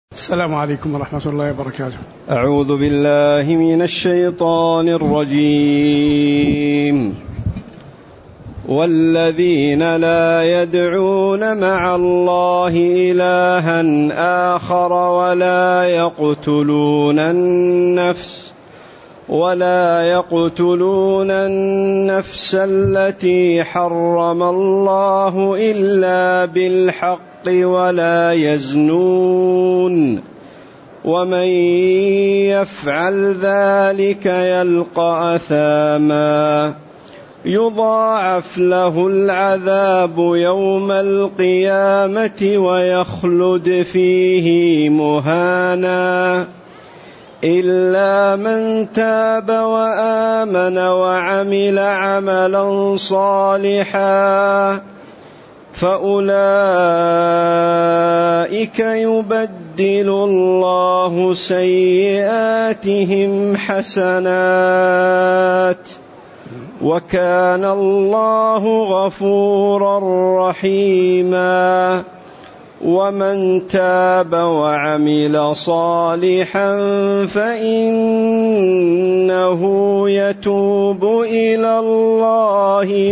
السلام عليكم ورحمة الله وبركاته. أعوذ بالله من الشيطان الرجيم. والذين لا يدعون مع الله إلها آخر ولا يقتلون النفس التي حرم الله إلا بالحق ولا يزنون ومن يفعل ذلك يلقى أثاما يضاعف له العذاب يوم القيامة ويخلد فيه مهانا إلا من تاب وآمن وعمل عملا صالحا فأولئك يبدل الله سيئاتهم حسنات وكان الله غفورا رحيما ومن تاب وعمل صالحا فإنه يتوب إلى الله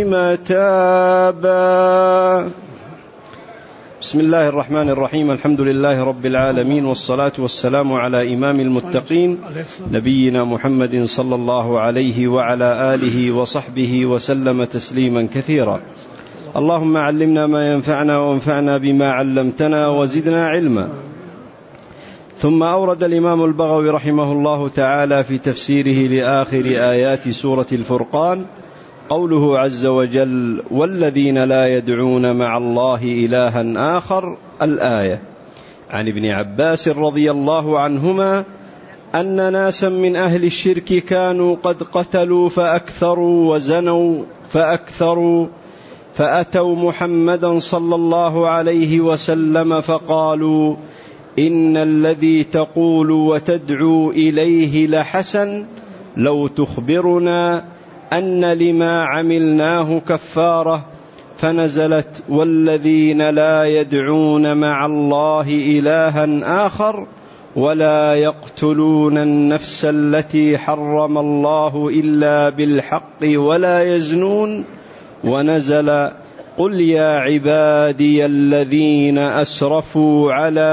متابا. بسم الله الرحمن الرحيم. الحمد لله رب العالمين، والصلاة والسلام على إمام المتقين نبينا محمد صلى الله عليه وعلى آله وصحبه وسلم تسليما كثيرا. اللهم علمنا ما ينفعنا وانفعنا بما علمتنا وزدنا علما. ثم أورد الإمام البغوي رحمه الله تعالى في تفسيره لآخر آيات سورة الفرقان قوله عز وجل: والذين لا يدعون مع الله إلها آخر، الآية. عن ابن عباس رضي الله عنهما أن ناسا من أهل الشرك كانوا قد قتلوا فأكثروا وزنوا فأكثروا، فأتوا محمدا صلى الله عليه وسلم فقالوا: إن الذي تقول وتدعو إليه لحسن، لو تخبرنا أن لما عملناه كفارة. فنزلت: والذين لا يدعون مع الله إلها آخر ولا يقتلون النفس التي حرم الله إلا بالحق ولا يزنون. ونزل: قل يا عبادي الذين أسرفوا على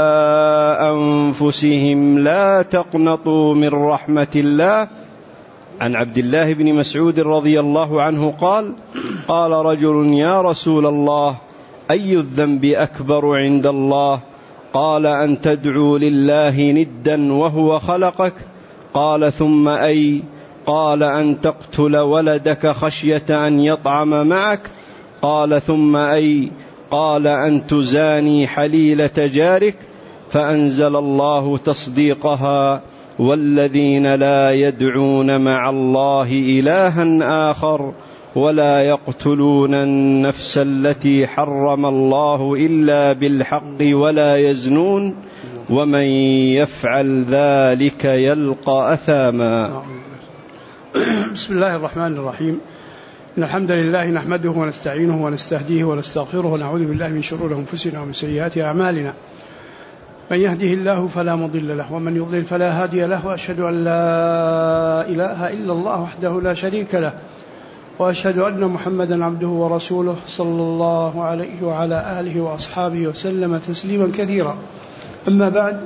أنفسهم لا تقنطوا من رحمة الله. عن عبد الله بن مسعود رضي الله عنه قال: قال رجل: يا رسول الله، أي الذنب أكبر عند الله؟ قال: أن تدعو لله ندا وهو خلقك. قال: ثم أي؟ قال: أن تقتل ولدك خشية أن يطعم معك. قال: ثم أي؟ قال: أن تزاني حليلة جارك. فأنزل الله تصديقها: والذين لا يدعون مع الله إلها آخر ولا يقتلون النفس التي حرم الله إلا بالحق ولا يزنون ومن يفعل ذلك يلقى أثاما. بسم الله الرحمن الرحيم. إن الحمد لله نحمده ونستعينه ونستهديه ونستغفره ونعوذ بالله من شرور أنفسنا ومن سيئات أعمالنا. من يهده الله فلا مضل له ومن يضلل فلا هادي له، وأشهد أن لا إله إلا الله وحده لا شريك له، وأشهد أن محمدا عبده ورسوله صلى الله عليه وعلى آله وأصحابه وسلم تسليما كثيرا. أما بعد،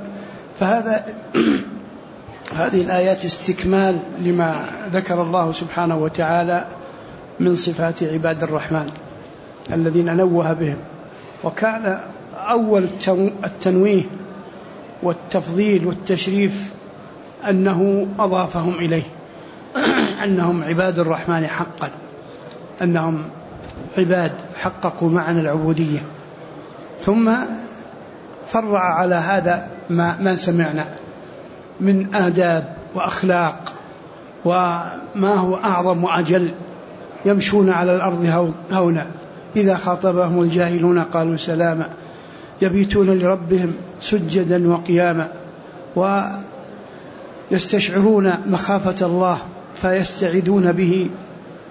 هذه الآيات استكمال لما ذكر الله سبحانه وتعالى من صفات عباد الرحمن الذين نوه بهم، وكان أول التنويه والتفضيل والتشريف أنه أضافهم إليه، أنهم عباد الرحمن حقا، أنهم عباد حققوا معنى العبودية. ثم فرع على هذا ما سمعنا من آداب وأخلاق وما هو أعظم وأجل. يمشون على الأرض هونا، إذا خاطبهم الجاهلون قالوا سلاما، يبيتون لربهم سجدا وقياما، ويستشعرون مخافة الله فيستعيذون به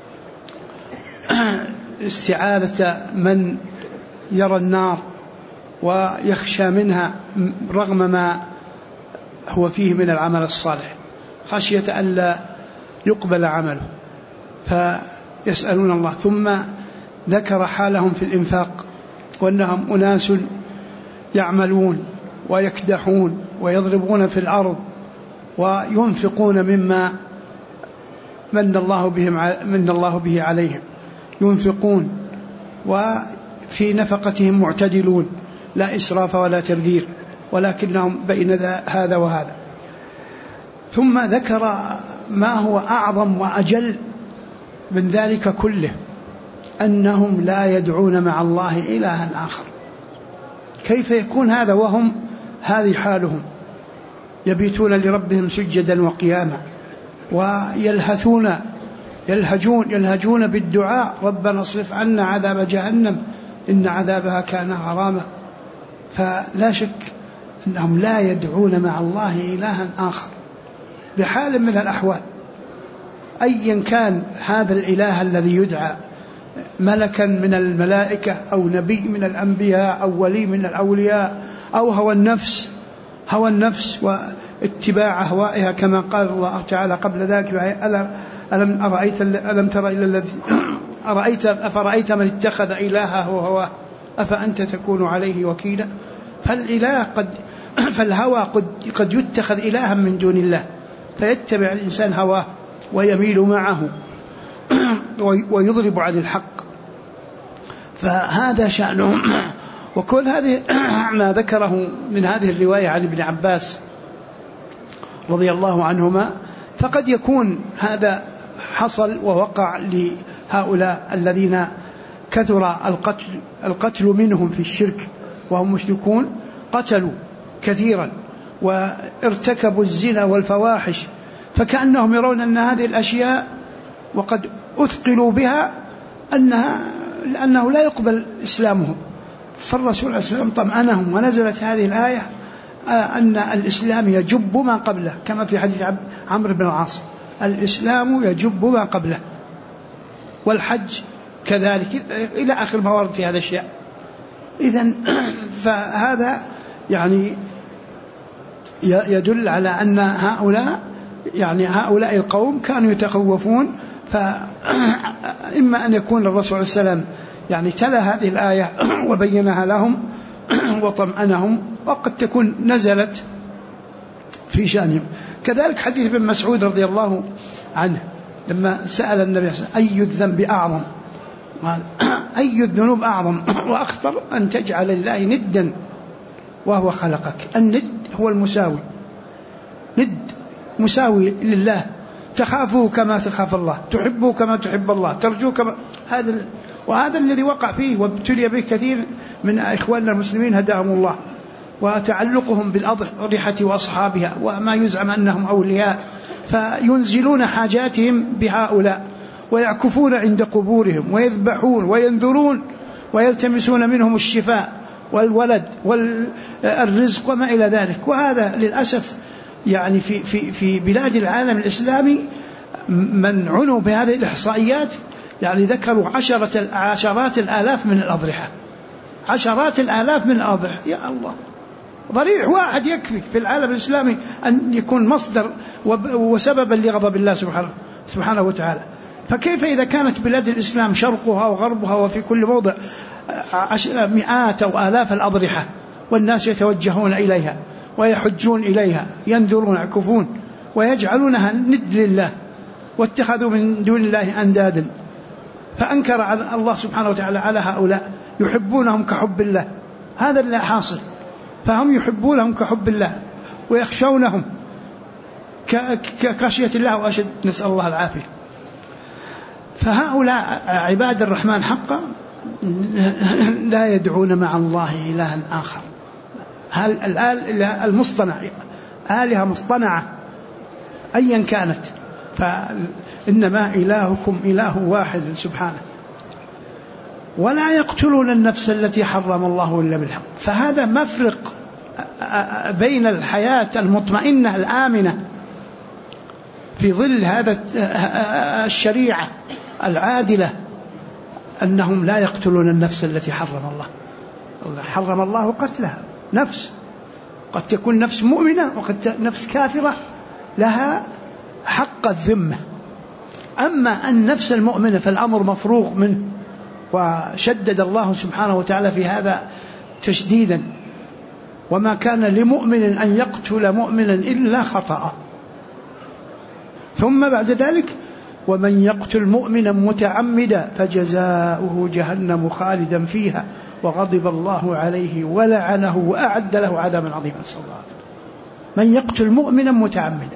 استعاذة من يرى النار ويخشى منها رغم ما هو فيه من العمل الصالح، خشية ألا يقبل عمله فيسألون الله. ثم ذكر حالهم في الإنفاق، وأنهم أناس يعملون ويكدحون ويضربون في الأرض وينفقون مما من الله به عليهم، ينفقون وفي نفقتهم معتدلون، لا إسراف ولا تبذير، ولكنهم بين هذا وهذا. ثم ذكر ما هو أعظم وأجل من ذلك كله، أنهم لا يدعون مع الله إلها آخر. كيف يكون هذا وهم هذه حالهم؟ يبيتون لربهم سجدا وقياما، يلهجون بالدعاء: ربنا اصرف عنا عذاب جهنم إن عذابها كان غراما. فلا شك أنهم لا يدعون مع الله إلها آخر بحال من الأحوال، أيا كان هذا الإله الذي يدعى، ملكا من الملائكة أو نبي من الأنبياء أو ولي من الأولياء، أو هوى النفس واتباع أهوائها، كما قال الله تعالى قبل ذلك: ألم تر إلى الذي أفرأيت من اتخذ إلهه هواه أفأنت تكون عليه وكيلا. فالهوى قد يتخذ إلها من دون الله، فيتبع الإنسان هواه ويميل معه ويضرب عن الحق، فهذا شأنهم. وكل هذه ما ذكره من هذه الرواية عن ابن عباس رضي الله عنهما، فقد يكون هذا حصل ووقع لهؤلاء الذين كثر القتل منهم في الشرك وهم مشركون، قتلوا كثيرا وارتكبوا الزنا والفواحش، فكأنهم يرون أن هذه الأشياء وقد أثقلوا بها لأنه لا يقبل إسلامهم. فالرسول عليه السلام طمأنهم، ونزلت هذه الآية أن الإسلام يجب ما قبله، كما في حديث عمرو بن العاص: الإسلام يجب ما قبله، والحج كذلك، إلى آخر ما ورد في هذا الشيء. إذن فهذا يعني يدل على أن هؤلاء القوم كانوا يتخوفون، فإما أن يكون الرسول عليه السلام تلا هذه الآية وبينها لهم وطمأنهم، وقد تكون نزلت في شأنهم. كذلك حديث ابن مسعود رضي الله عنه لما سأل النبي أي الذنب أعظم، قال: أي الذنوب أعظم وأخطر أن تجعل لله ندا وهو خلقك. الند هو المساوي، ند مساوي لله، تخافه كما تخاف الله، تحبه كما تحب الله، ترجوه كما وهذا الذي وقع فيه وابتلي به كثير من إخواننا المسلمين هداهم الله، وتعلقهم بالأضرحة وأصحابها وما يزعم أنهم أولياء، فينزلون حاجاتهم بهؤلاء ويعكفون عند قبورهم ويذبحون وينذرون ويلتمسون منهم الشفاء والولد والرزق وما إلى ذلك. وهذا للأسف في بلاد العالم الإسلامي من عنوا بهذه الإحصائيات ذكروا عشرات الآلاف من الأضرحة، عشرات الآلاف من الأضرحة. يا الله، ضريح واحد يكفي في العالم الإسلامي أن يكون مصدر وسببا لغضب الله سبحانه وتعالى. فكيف إذا كانت بلاد الإسلام شرقها وغربها وفي كل موضع مئات أو آلاف الأضرحة، والناس يتوجهون إليها ويحجون إليها، ينذرون يعكفون ويجعلونها ند لله، واتخذوا من دون الله أندادا. فأنكر على الله سبحانه وتعالى على هؤلاء، يحبونهم كحب الله، هذا اللي حاصل. فهم يحبونهم كحب الله ويخشونهم كخشية الله وأشد، نسأل الله العافية. فهؤلاء عباد الرحمن حقا لا يدعون مع الله إلها آخر. الآلهة المصطنع، آلهة مصطنعة أيا كانت، فإنما إلهكم إله واحد سبحانه. ولا يقتلون النفس التي حرم الله إلا بالحق. فهذا مفرق بين الحياة المطمئنة الآمنة في ظل هذا الشريعة العادلة، أنهم لا يقتلون النفس التي حرم الله، حرم الله قتلها، نفس قد تكون نفس مؤمنة وقد نفس كافرة لها حق الذمة. أما النفس المؤمنة فالأمر مفروغ منه، وشدد الله سبحانه وتعالى في هذا تشديدا: وما كان لمؤمن أن يقتل مؤمنا إلا خطأ. ثم بعد ذلك: ومن يقتل مؤمنا متعمدا فجزاؤه جهنم خالدا فيها وغضب الله عليه ولعنه وأعد له عذابا عظيما. صلى الله عليه وسلم. من يقتل مؤمنا متعمدا.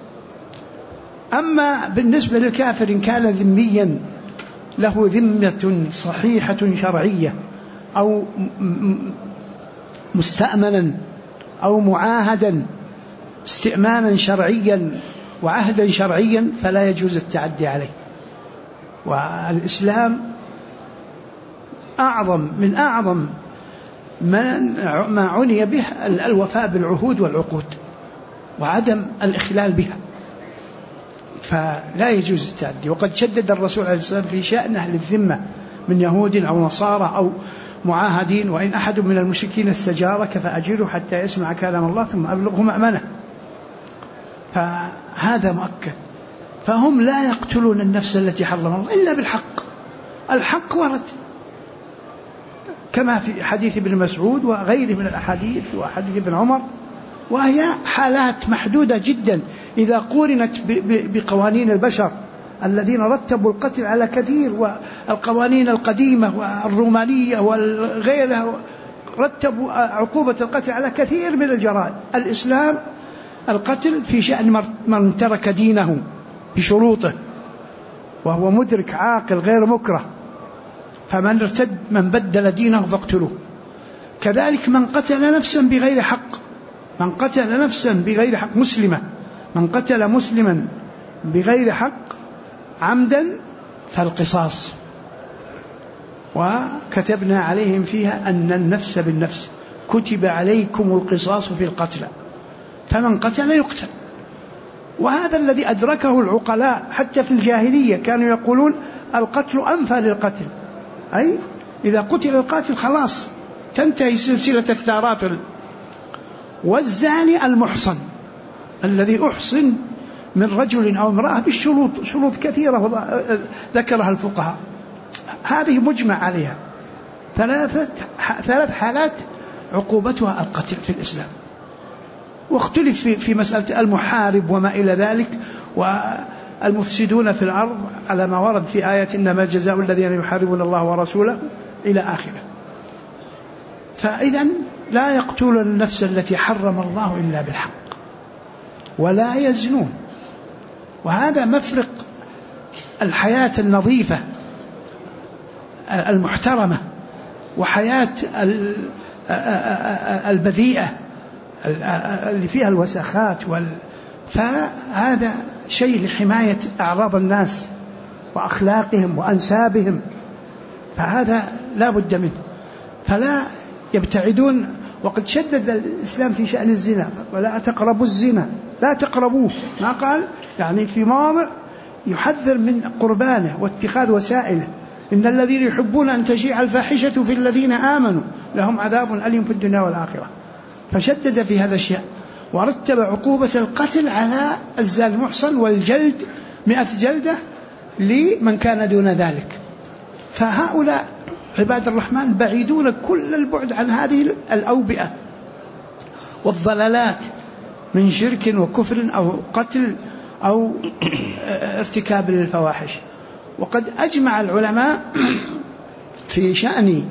أما بالنسبة للكافر إن كان ذميا له ذمة صحيحة شرعية أو مستأمنا أو معاهدا استئمانا شرعيا وعهدا شرعيا فلا يجوز التعدي عليه. والإسلام من أعظم ما عني به الوفاء بالعهود والعقود وعدم الإخلال بها، فلا يجوز التعدي. وقد شدد الرسول عليه الصلاة والسلام في شأن أهل الذمة من يهود أو نصارى أو معاهدين: وإن أحد من المشركين استجارك فأجره حتى يسمع كلام الله ثم أبلغه مأمنه. فهذا مؤكد. فهم لا يقتلون النفس التي حرم الله إلا بالحق. الحق ورد كما في حديث ابن مسعود وغيره من الأحاديث وحديث ابن عمر، وهي حالات محدودة جدا إذا قورنت بقوانين البشر الذين رتبوا القتل على كثير، والقوانين القديمة والرومانية وغيرها رتبوا عقوبة القتل على كثير من الجرائم. الإسلام القتل في شأن من ترك دينه بشروطه وهو مدرك عاقل غير مكره، فمن ارتد من بدل دينه فاقتلوه. كذلك من قتل نفسا بغير حق، من قتل نفسا بغير حق مسلمة، من قتل مسلما بغير حق عمدا فالقصاص. وكتبنا عليهم فيها أن النفس بالنفس، كتب عليكم القصاص في القتلى، فمن قتل يقتل. وهذا الذي أدركه العقلاء حتى في الجاهلية، كانوا يقولون القتل أنفى للقتل، أي إذا قتل القاتل خلاص تنتهي سلسلة الثارات. والزاني المحصن الذي أحصن من رجل أو امرأة بالشروط، شروط كثيرة ذكرها الفقهاء، هذه مجمع عليها. ثلاث حالات عقوبتها القتل في الإسلام. واختلف في مسألة المحارب وما إلى ذلك، والمفسدون في الأرض على ما ورد في آية إنما جزاء الذين يحاربون الله ورسوله إلى آخره. فإذن لا يقتلون النفس التي حرم الله إلا بالحق ولا يزنون. وهذا مفرق الحياة النظيفة المحترمة وحياة البذيئة اللي فيها الوساخات فهذا شيء لحماية أعراض الناس وأخلاقهم وأنسابهم، فهذا لا بد منه، فلا يبتعدون. وقد شدد الإسلام في شأن الزنا: ولا تقربوا الزنا، لا تقربوه. ما قال يعني في مواضع يحذر من قربانه واتخاذ وسائله: إن الذين يحبون أن تشيع الفاحشة في الذين آمنوا لهم عذاب أليم في الدنيا والآخرة. فشدد في هذا الشيء، ورتب عقوبة القتل على الزاني المحصن والجلد 100 جلدة لمن كان دون ذلك. فهؤلاء عباد الرحمن بعيدون كل البعد عن هذه الأوبئة والضلالات من شرك وكفر أو قتل أو ارتكاب للفواحش. وقد أجمع العلماء في شأن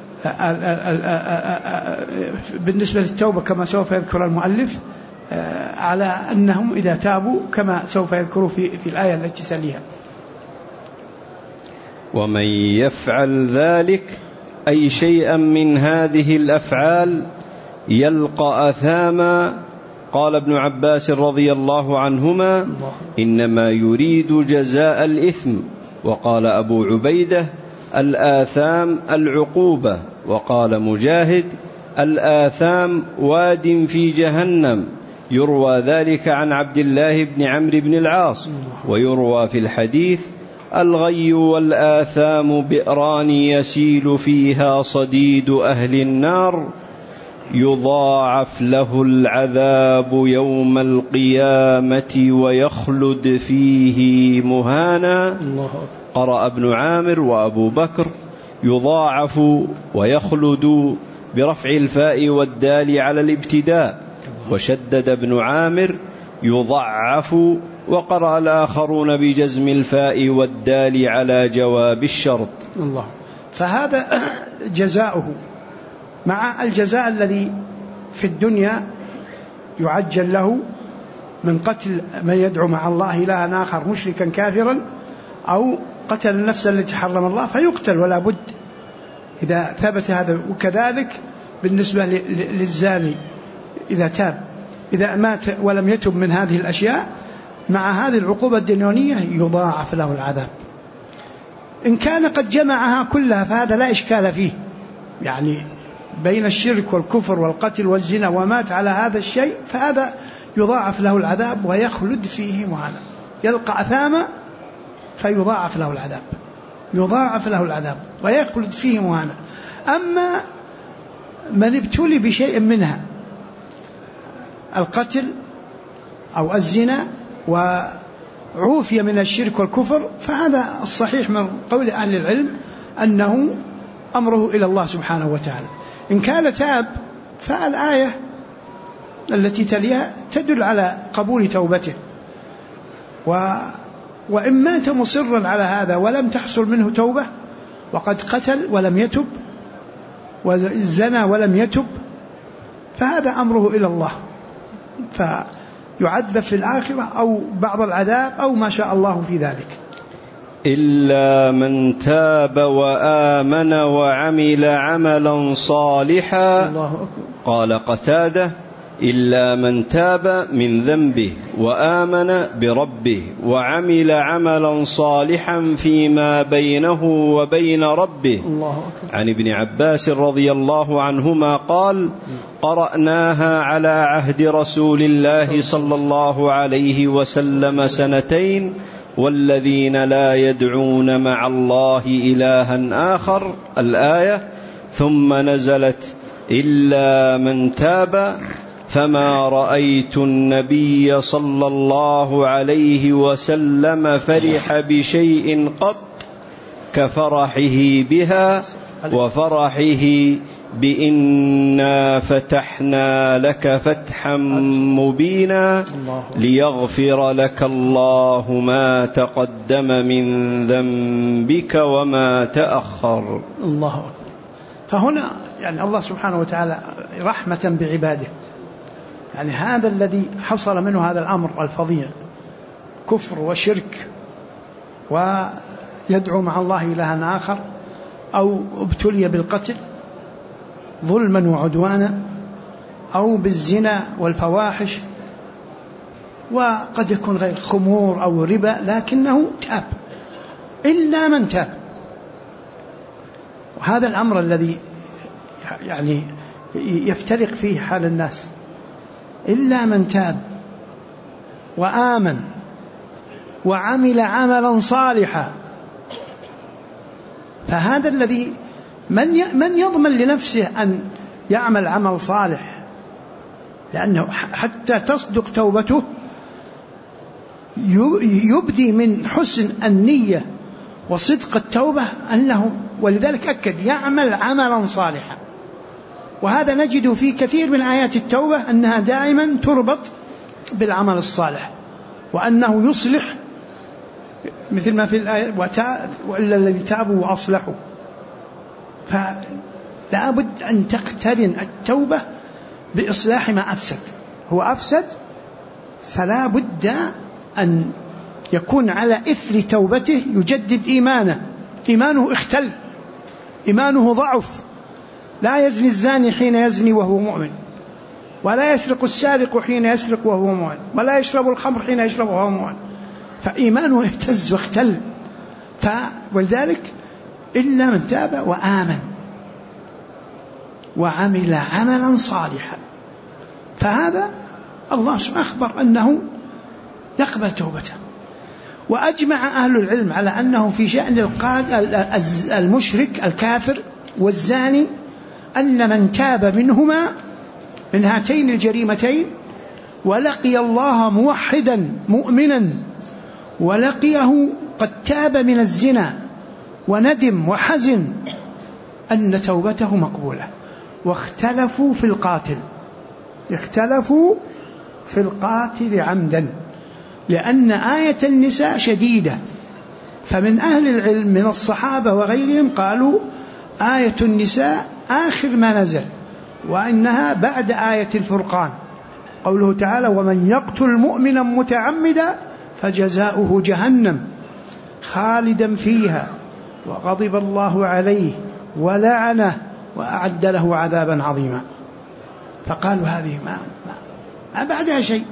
بالنسبة للتوبة كما سوف يذكر المؤلف على أنهم إذا تابوا كما سوف يذكر في الآية التي تليها: ومن يفعل ذلك أي شيئا من هذه الأفعال يلقى أثاما. قال ابن عباس رضي الله عنهما: إنما يريد جزاء الإثم. وقال أبو عبيدة: الآثام العقوبة. وقال مجاهد: الآثام واد في جهنم. يروى ذلك عن عبد الله بن عمرو بن العاص. ويروى في الحديث: الغي والآثام بئران يسيل فيها صديد أهل النار يضاعف له العذاب يوم القيامة ويخلد فيه مهانا. قرأ ابن عامر وأبو بكر يضاعف ويخلد برفع الفاء والدال على الابتداء، وشدد ابن عامر يضعف، وقرأ الآخرون بجزم الفاء والدال على جواب الشرط. الله. فهذا جزاؤه مع الجزاء الذي في الدنيا يعجل له من قتل من يدعو مع الله إلها آخر مشركا كافرا أو قتل النفس التي حرم الله فيقتل ولا بد إذا ثبت هذا. وكذلك بالنسبة للزاني إذا تاب، إذا مات ولم يتب من هذه الأشياء مع هذه العقوبة الدنيونية يضاعف له العذاب. إن كان قد جمعها كلها فهذا لا إشكال فيه، يعني بين الشرك والكفر والقتل والزنا ومات على هذا الشيء فهذا يضاعف له العذاب ويخلد فيه مهانا، يلقى أثاما فيضاعف له العذاب، يضاعف له العذاب ويخلد فيه مهانا. أما من ابتلي بشيء منها القتل أو الزنا وعوفي من الشرك والكفر فهذا الصحيح من قول أهل العلم أنه أمره إلى الله سبحانه وتعالى. إن كان تاب فالآية التي تليها تدل على قبول توبته، وإن مات مصرا على هذا ولم تحصل منه توبة وقد قتل ولم يتب وزنى ولم يتب فهذا أمره إلى الله، فيعذب في الآخرة أو بعض العذاب أو ما شاء الله في ذلك. إلا من تاب وآمن وعمل عملا صالحا. الله أكبر. قال قتادة: إلا من تاب من ذنبه وآمن بربه وعمل عملا صالحا فيما بينه وبين ربه. الله أكبر. عن ابن عباس رضي الله عنهما قال: قرأناها على عهد رسول الله صلى الله عليه وسلم 2 والذين لا يدعون مع الله إلها آخر الآية، ثم نزلت: إلا من تاب، فما رأيت النبي صلى الله عليه وسلم فرح بشيء قط كفرحه بها وفرحه بإنا فتحنا لك فتحا مبينا ليغفر لك الله ما تقدم من ذنبك وما تأخر. الله أكبر. فهنا يعني الله سبحانه وتعالى رحمة بعباده، يعني هذا الذي حصل منه هذا الأمر الفظيع كفر وشرك ويدعو مع الله إلها آخر أو ابتلي بالقتل ظلما وعدوانا أو بالزنا والفواحش، وقد يكون غير خمور أو ربا، لكنه تاب. إلا من تاب. وهذا الأمر الذي يعني يفترق فيه حال الناس. إلا من تاب وآمن وعمل عملا صالحا، فهذا الذي من يضمن لنفسه أن يعمل عمل صالح، لأنه حتى تصدق توبته يبدي من حسن النية وصدق التوبة أنه، ولذلك أكد يعمل عملا صالحا. وهذا نجد في كثير من آيات التوبة أنها دائما تربط بالعمل الصالح، وأنه يصلح مثل ما في الآية وإلا الذي تابوا وأصلحوا. فلا بد أن تقترن التوبة بإصلاح ما أفسد. هو أفسد فلا بد أن يكون على إثر توبته يجدد إيمانه اختل، إيمانه ضعف. لا يزني الزاني حين يزني وهو مؤمن، ولا يسرق السارق حين يسرق وهو مؤمن، ولا يشرب الخمر حين يشرب وهو مؤمن. فإيمانه اهتز واختل. ولذلك إلا من تاب وآمن وعمل عملا صالحا، فهذا الله سبحانه أخبر أنه يقبل توبته. وأجمع أهل العلم على أنه في شأن المشرك الكافر والزاني أن من تاب منهما من هاتين الجريمتين ولقي الله موحدا مؤمنا ولقيه قد تاب من الزنا وندم وحزن أن توبته مقبولة. واختلفوا في القاتل عمدا، لأن آية النساء شديدة، فمن أهل العلم من الصحابة وغيرهم قالوا آية النساء آخر ما نزل، وإنها بعد آية الفرقان، قوله تعالى ومن يقتل مؤمنا متعمدا فجزاؤه جهنم خالدا فيها وغضب الله عليه ولعنه وأعد له عذابا عظيما. فقالوا هذه ما بعدها شيء،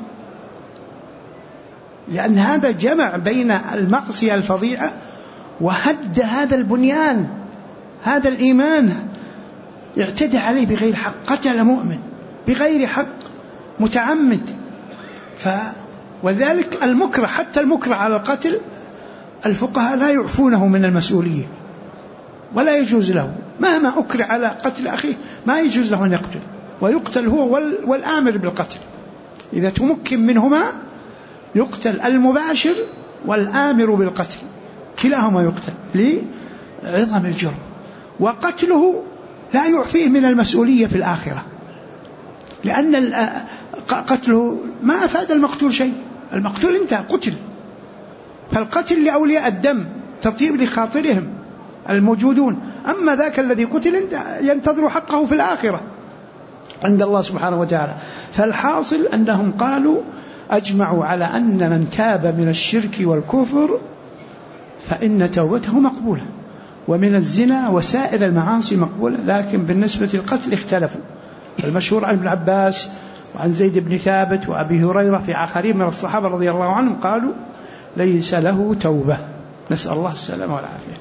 لأن هذا جمع بين المعصية الفظيعة وهد هذا البنيان، هذا الإيمان، اعتدى عليه بغير حق، قتل مؤمن بغير حق متعمد. ولذلك المكره، حتى المكره على القتل الفقهاء لا يعفونه من المسؤولية ولا يجوز له، مهما أكره على قتل أخيه ما يجوز له أن يقتل، ويقتل هو والآمر بالقتل. إذا تمكن منهما يقتل المباشر والآمر بالقتل، كلاهما يقتل لعظم الجرم، وقتله لا يعفيه من المسؤولية في الآخرة، لأن قتله ما أفاد المقتول شيء، المقتول انتهى قتل. فالقتل لأولياء الدم تطيب لخاطرهم الموجودون، أما ذاك الذي قتل ينتظر حقه في الآخرة عند الله سبحانه وتعالى. فالحاصل أنهم قالوا أجمعوا على أن من تاب من الشرك والكفر فإن توبته مقبولة، ومن الزنا وسائر المعاصي مقبولة، لكن بالنسبة للقتل اختلفوا. المشهور عن ابن عباس وعن زيد بن ثابت وأبي هريرة في آخرين من الصحابة رضي الله عنهم قالوا ليس له توبة، نسأل الله السلامة والعافية.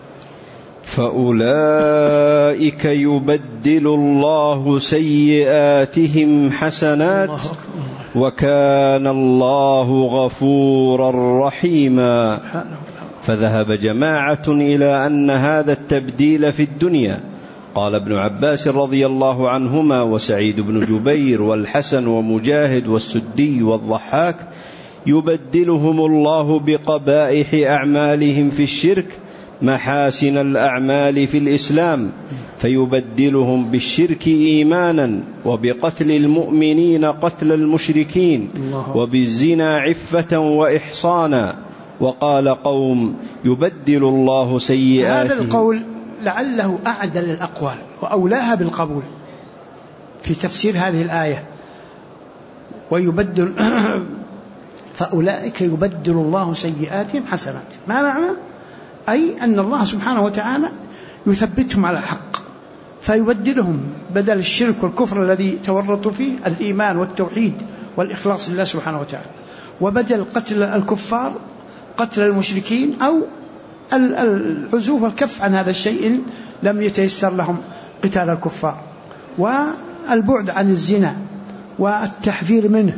فأولئك يبدل الله سيئاتهم حسنات وكان الله غفورا رحيما. فذهب جماعة إلى أن هذا التبديل في الدنيا، قال ابن عباس رضي الله عنهما وسعيد بن جبير والحسن ومجاهد والسدي والضحاك، يبدلهم الله بقبائح أعمالهم في الشرك محاسن الأعمال في الإسلام، فيبدلهم بالشرك إيمانا، وبقتل المؤمنين قتل المشركين، وبالزنا عفة وإحصانا. وقال قوم يبدل الله سيئاتهم. هذا القول لعله أعدل الأقوال وأولاها بالقبول في تفسير هذه الآية، ويبدل فأولئك يبدل الله سيئاتهم حسنات. ما معنى؟ أي أن الله سبحانه وتعالى يثبتهم على الحق، فيبدلهم بدل الشرك والكفر الذي تورطوا فيه الإيمان والتوحيد والإخلاص لله سبحانه وتعالى، وبدل قتل الكفار قتل المشركين أو العزوف والكف عن هذا الشيء لم يتيسر لهم قتال الكفار، والبعد عن الزنا والتحذير منه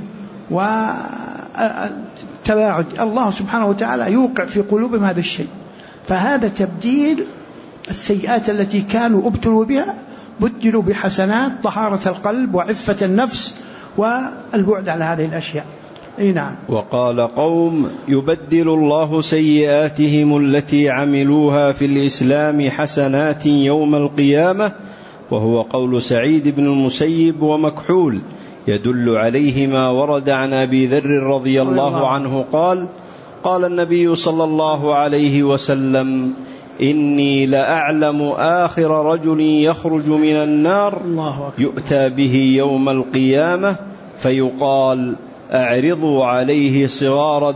والتباعد. الله سبحانه وتعالى يوقع في قلوبهم هذا الشيء، فهذا تبديل السيئات التي كانوا ابتلوا بها بدلوا بحسنات طهارة القلب وعفة النفس والبعد عن هذه الأشياء. نعم. وقال قوم يبدل الله سيئاتهم التي عملوها في الإسلام حسنات يوم القيامة، وهو قول سعيد بن المسيب ومكحول، يدل عليه ما ورد عن أبي ذر رضي الله عنه قال: قال النبي صلى الله عليه وسلم: إني لأعلم آخر رجل يخرج من النار يؤتى به يوم القيامة فيقال: اعرضوا عليه صغار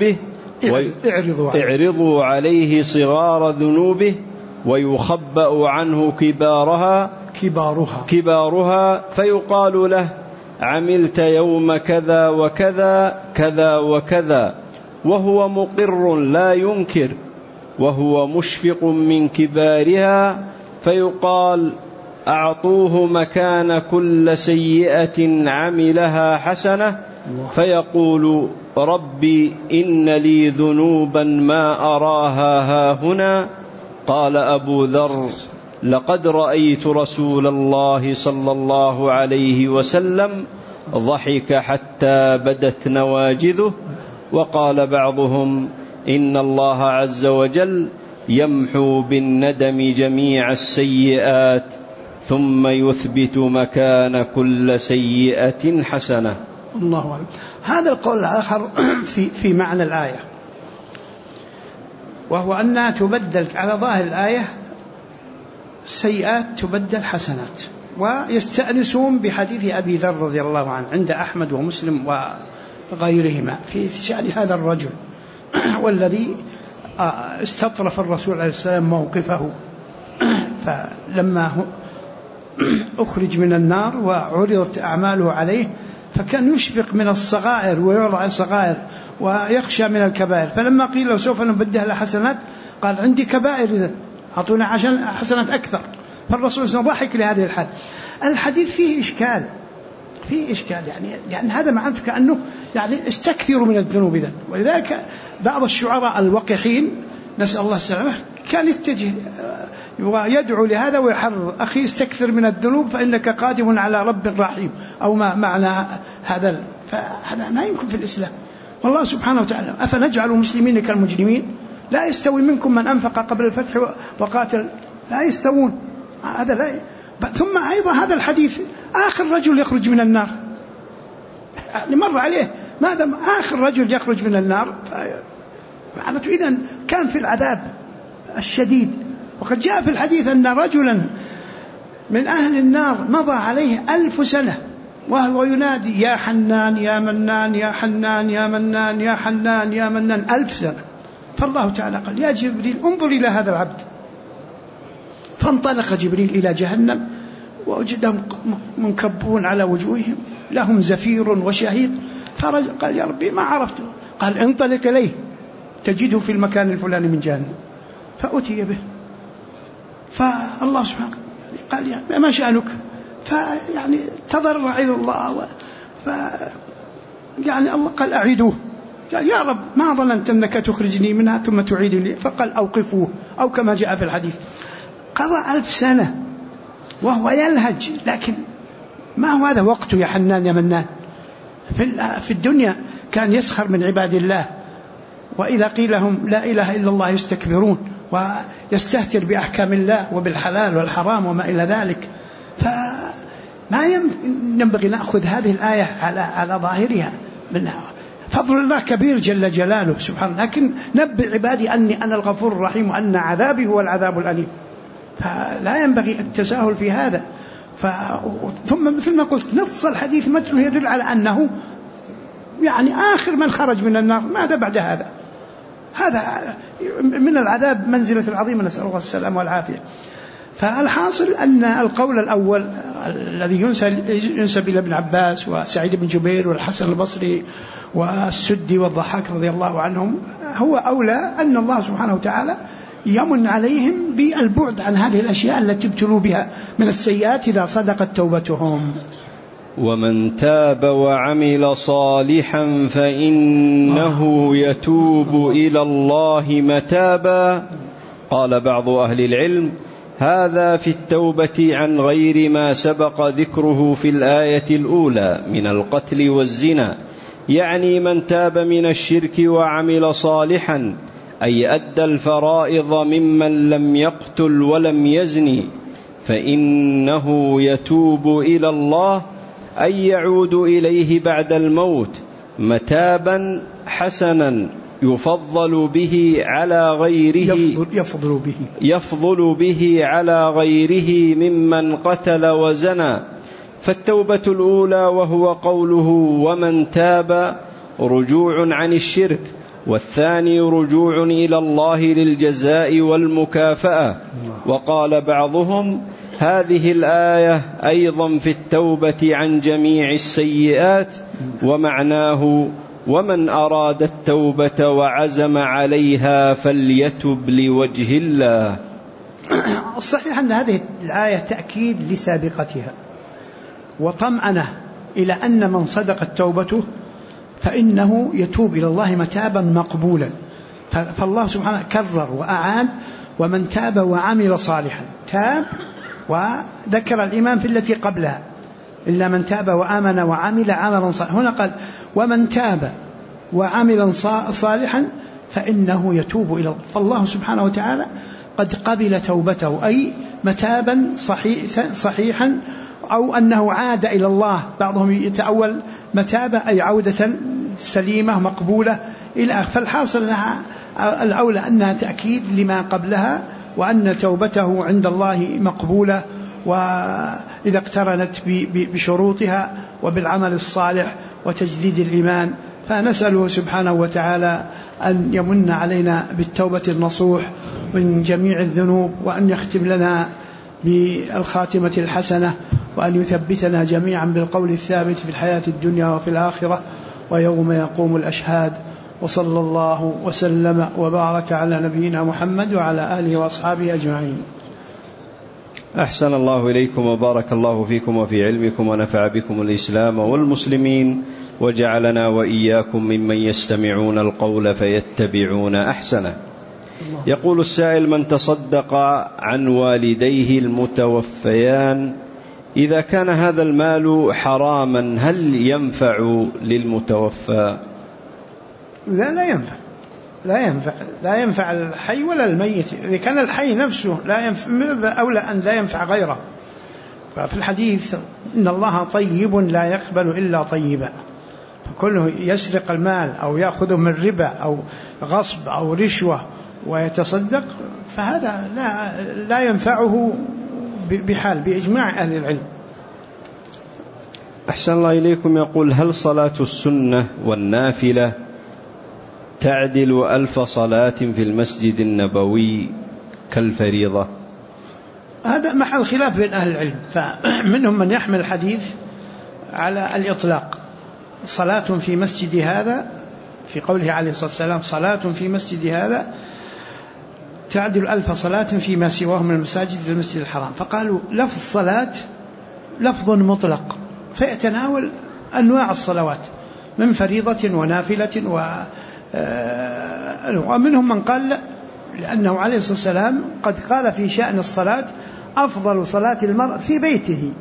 ذنوبه ويخبأ عنه كبارها فيقال له: عملت يوم كذا وكذا كذا وكذا، وهو مقر لا ينكر، وهو مشفق من كبارها، فيقال: أعطوه مكان كل سيئة عملها حسنة، فيقول ربي إن لي ذنوبا ما أراها هاهنا. قال أبو ذر لقد رأيت رسول الله صلى الله عليه وسلم ضحك حتى بدت نواجذه. وقال بعضهم إن الله عز وجل يمحو بالندم جميع السيئات ثم يثبت مكان كل سيئة حسنة. الله أعلم. هذا القول الآخر في معنى الآية، وهو أنها تبدل على ظاهر الآية سيئات تبدل حسنات. ويستأنسون بحديث أبي ذر رضي الله عنه عند أحمد ومسلم وغيرهما في شأن هذا الرجل والذي استطرف الرسول عليه السلام موقفه، فلما أخرج من النار وعرضت أعماله عليه فكان يشفق من الصغائر ويرعى الصغائر ويخشى من الكبائر، فلما قيل له سوف نبدل لحسنات قال عندي كبائر إذن أعطونا حسنات أكثر. فالرسول صلى الله عليه وسلم ضحك لهذه الحال. الحديث فيه إشكال يعني هذا معناته كأنه يعني استكثروا من الذنوب إذن. ولذلك بعض الشعراء الوقحين نسأل الله السلامة كان يتجه ويدعو لهذا ويحرر أخي استكثر من الذنوب فإنك قادم على رب رحيم أو ما معنى هذا. فهذا لا يمكن في الإسلام. والله سبحانه وتعالى أفنجعل المسلمين كالمجرمين لا يستوي منكم من أنفق قبل الفتح وقاتل لا يستوون. هذا لا ثم أيضا هذا الحديث آخر رجل يخرج من النار مر عليه ماذا آخر رجل يخرج من النار معناته إذن كان في العذاب الشديد. وقد جاء في الحديث أن رجلا من أهل النار مضى عليه 1000 سنة وهو ينادي يا حنان يا منان يا حنان يا منان يا حنان يا منان 1000 سنة. فالله تعالى قال يا جبريل انظر إلى هذا العبد. فانطلق جبريل إلى جهنم ووجدهم منكبون على وجوههم لهم زفير وشهيق. قال يا ربي ما عرفته. قال انطلق إليه تجده في المكان الفلاني من جهنم. فأتي به فالله سبحانه قال يعني ما شأنك؟ فيعني تضرع إلى الله يعني الله قال أعيدوه. قال يا رب ما ظننت أنك تخرجني منها ثم تعيدني. فقال أوقفوه أو كما جاء في الحديث قضى 1000 سنة وهو يلهج. لكن ما هو هذا وقته يا حنان يا منان. في الدنيا كان يسخر من عباد الله وإذا قيل لهم لا إله إلا الله يستكبرون ويستهتر بأحكام الله وبالحلال والحرام وما إلى ذلك. فما ينبغي نأخذ هذه الآية على ظاهرها منها. فضل الله كبير جل جلاله سبحانه. لكن نبئ عبادي أني أنا الغفور الرحيم وأن عذابي هو العذاب الأليم. فلا ينبغي التساهل في هذا. ثم مثل ما قلت نص الحديث متن يدل على أنه يعني آخر من خرج من النار. ماذا بعد هذا؟ هذا من العذاب منزلة العظيمة نسأل الله السلام والعافية. فالحاصل أن القول الأول الذي ينسب إلى ابن عباس وسعيد بن جبير والحسن البصري والسدي والضحاك رضي الله عنهم هو أولى. أن الله سبحانه وتعالى يمن عليهم بالبعد عن هذه الأشياء التي ابتلوا بها من السيئات إذا صدقت توبتهم. ومن تاب وعمل صالحا فإنه يتوب إلى الله متابا. قال بعض أهل العلم هذا في التوبة عن غير ما سبق ذكره في الآية الأولى من القتل والزنا، يعني من تاب من الشرك وعمل صالحا أي أدى الفرائض ممن لم يقتل ولم يزني، فإنه يتوب إلى الله أي يعود إليه بعد الموت متابا حسنا يفضل به على غيره يفضل به على غيره ممن قتل وزنى. فالتوبة الأولى وهو قوله ومن تاب رجوع عن الشرك، والثاني رجوع إلى الله للجزاء والمكافأة. وقال بعضهم هذه الآية أيضا في التوبة عن جميع السيئات، ومعناه ومن أراد التوبة وعزم عليها فليتب لوجه الله. الصحيح أن هذه الآية تأكيد لسابقتها وطمأنة إلى أن من صدقت توبته فإنه يتوب إلى الله متابا مقبولا. فالله سبحانه كرر وأعاد: ومن تاب وعمل صالحا. تاب، وذكر الإيمان في التي قبلها: إلا من تاب وآمن وعمل عملا صالحا. هنا قال: ومن تاب وعملا صالحا فإنه يتوب إلى الله. فالله سبحانه وتعالى قد قبل توبته، أي متابا صحيحا، أو أنه عاد إلى الله. بعضهم يتأول متابة أي عودة سليمة مقبولة إلى آخره. فالحاصل أنها الأولى أنها تأكيد لما قبلها، وأن توبته عند الله مقبولة، وإذا اقترنت بشروطها وبالعمل الصالح وتجديد الإيمان. فنسأله سبحانه وتعالى أن يمن علينا بالتوبة النصوح من جميع الذنوب، وأن يختم لنا بالخاتمة الحسنة، وأن يثبتنا جميعا بالقول الثابت في الحياة الدنيا وفي الآخرة ويوم يقوم الأشهاد. وصلى الله وسلم وبارك على نبينا محمد وعلى آله وأصحابه أجمعين. أحسن الله إليكم وبارك الله فيكم وفي علمكم، ونفع بكم الإسلام والمسلمين، وجعلنا وإياكم ممن يستمعون القول فيتبعون أحسنه. يقول السائل: من تصدق عن والديه المتوفيان إذا كان هذا المال حراما هل ينفع للمتوفى؟ لا ينفع الحي ولا الميت. إذا كان الحي نفسه لا ينفع، أولى أن لا ينفع غيره. ففي الحديث: إن الله طيب لا يقبل إلا طيبا. فكله يسرق المال أو يأخذه من ربا أو غصب أو رشوة ويتصدق، فهذا لا ينفعه بحال، بإجماع أهل العلم. أحسن الله إليكم. يقول: هل صلاة السنة والنافلة تعدل 1000 صلاة في المسجد النبوي كالفريضة؟ هذا محل خلاف بين أهل العلم. فمنهم من يحمل الحديث على الإطلاق: صلاة في مسجد هذا، في قوله عليه الصلاة والسلام: صلاة في مسجد هذا تعدل 1000 صلاة فيما سواه من المساجد للمسجد الحرام. فقالوا لفظ صلاة لفظ مطلق، فيتناول أنواع الصلوات من فريضة ونافلة ومنهم من قال لا، لأنه عليه الصلاة والسلام قد قال في شأن الصلاة: أفضل صلاة المرء في بيته